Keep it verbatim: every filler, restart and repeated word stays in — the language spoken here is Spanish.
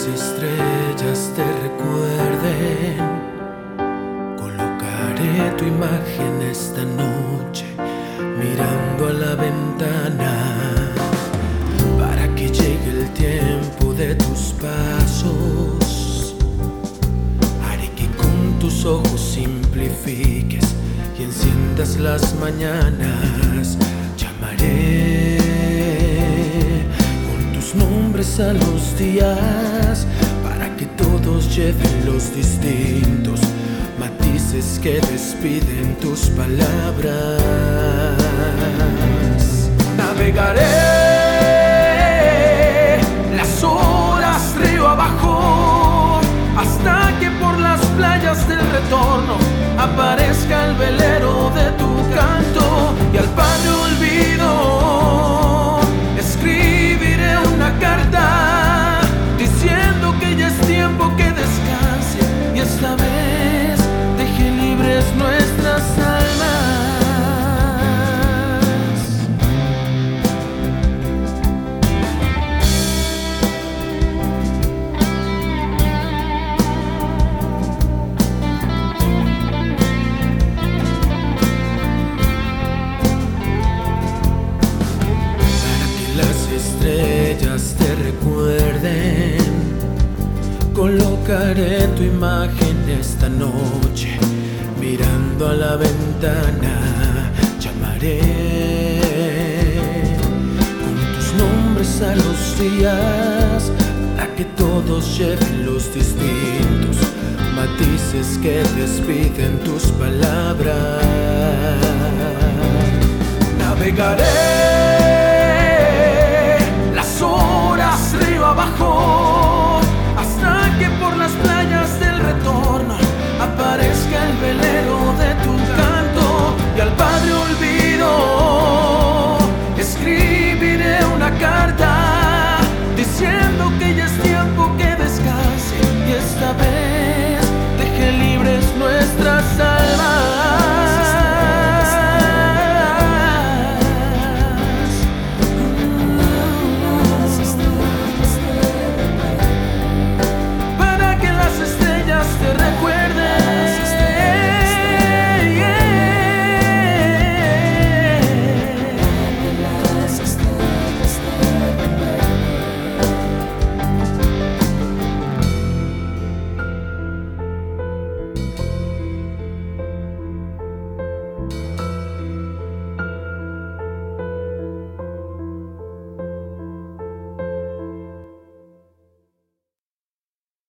estrellas te recuerden, colocaré tu imagen esta noche mirando a la ventana, para que llegue el tiempo de tus pasos. Haré que con tus ojos simplifiques y enciendas las mañanas. Llamaré con tus nombres a los días, para que todos lleven los distintos matices que despiden tus palabras. Navegaré las horas río abajo, hasta que por las playas del retorno aparezca el velero de tu canto. Y al padre olvido escribiré una carta diciendo que ya es tiempo que descanse, y esta vez deje libres nuestras almas. Estrellas te recuerden, colocaré tu imagen esta noche mirando a la ventana. Llamaré con tus nombres a los días, para que todos lleven los distintos matices que despiden tus palabras. Navegaré horas río abajo,